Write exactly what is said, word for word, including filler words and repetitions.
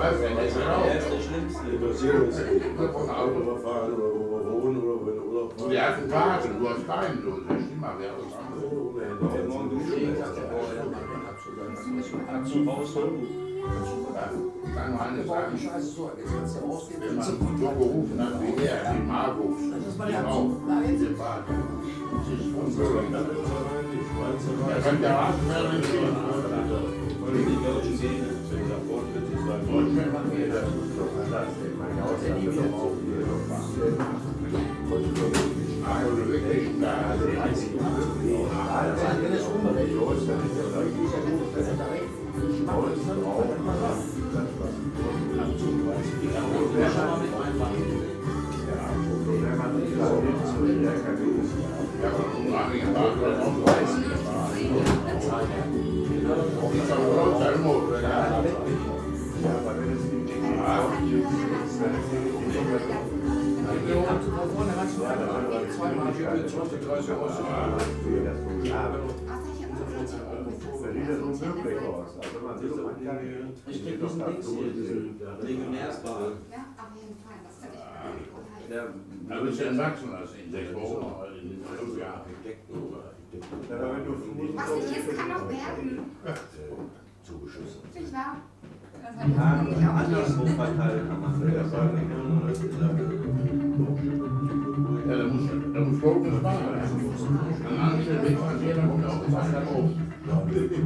Was denn? Das ist Der ist der Schlimmste. Interessiert uns nicht. Von Auto überfahren oder wo wir wohnen oder wo wir in Urlaub fahren. Die ersten Tage, du hast keinen Lohn, das ist immer wer was anderes. Der morgen geschickt hat. Kannst du rausholen? Kann nur eine sagen, Scheiße, so, jetzt kannst du rausgehen. wenn man so gerufen hat wie er, die Marburg, die auch, diese Fahrt. Das ist unmöglich. Er kann der Rasen mehr nicht sehen. Wollen die Deutschen gehen? Deutschland machen wir das. Aber wirklich, da Wenn es unberechtigt ist, dann ist ja gut, dass er da recht Ich krieg diesen Dings hier, diesen Legionärsball. Ja, auf jeden Fall. Das kann ich mir Der Da bist du entwachsen als in sechs Wochen, in fünf Jahren. Was nicht ist, kann noch werden. Zugeschossen. Nicht wahr? Das Die hat Haaren ich auch anderswo nicht. verteilen kann man. Ja, da muss, da muss Folgendes machen. An anderen Stellen wird man jeder kommt auf den Wasser hoch.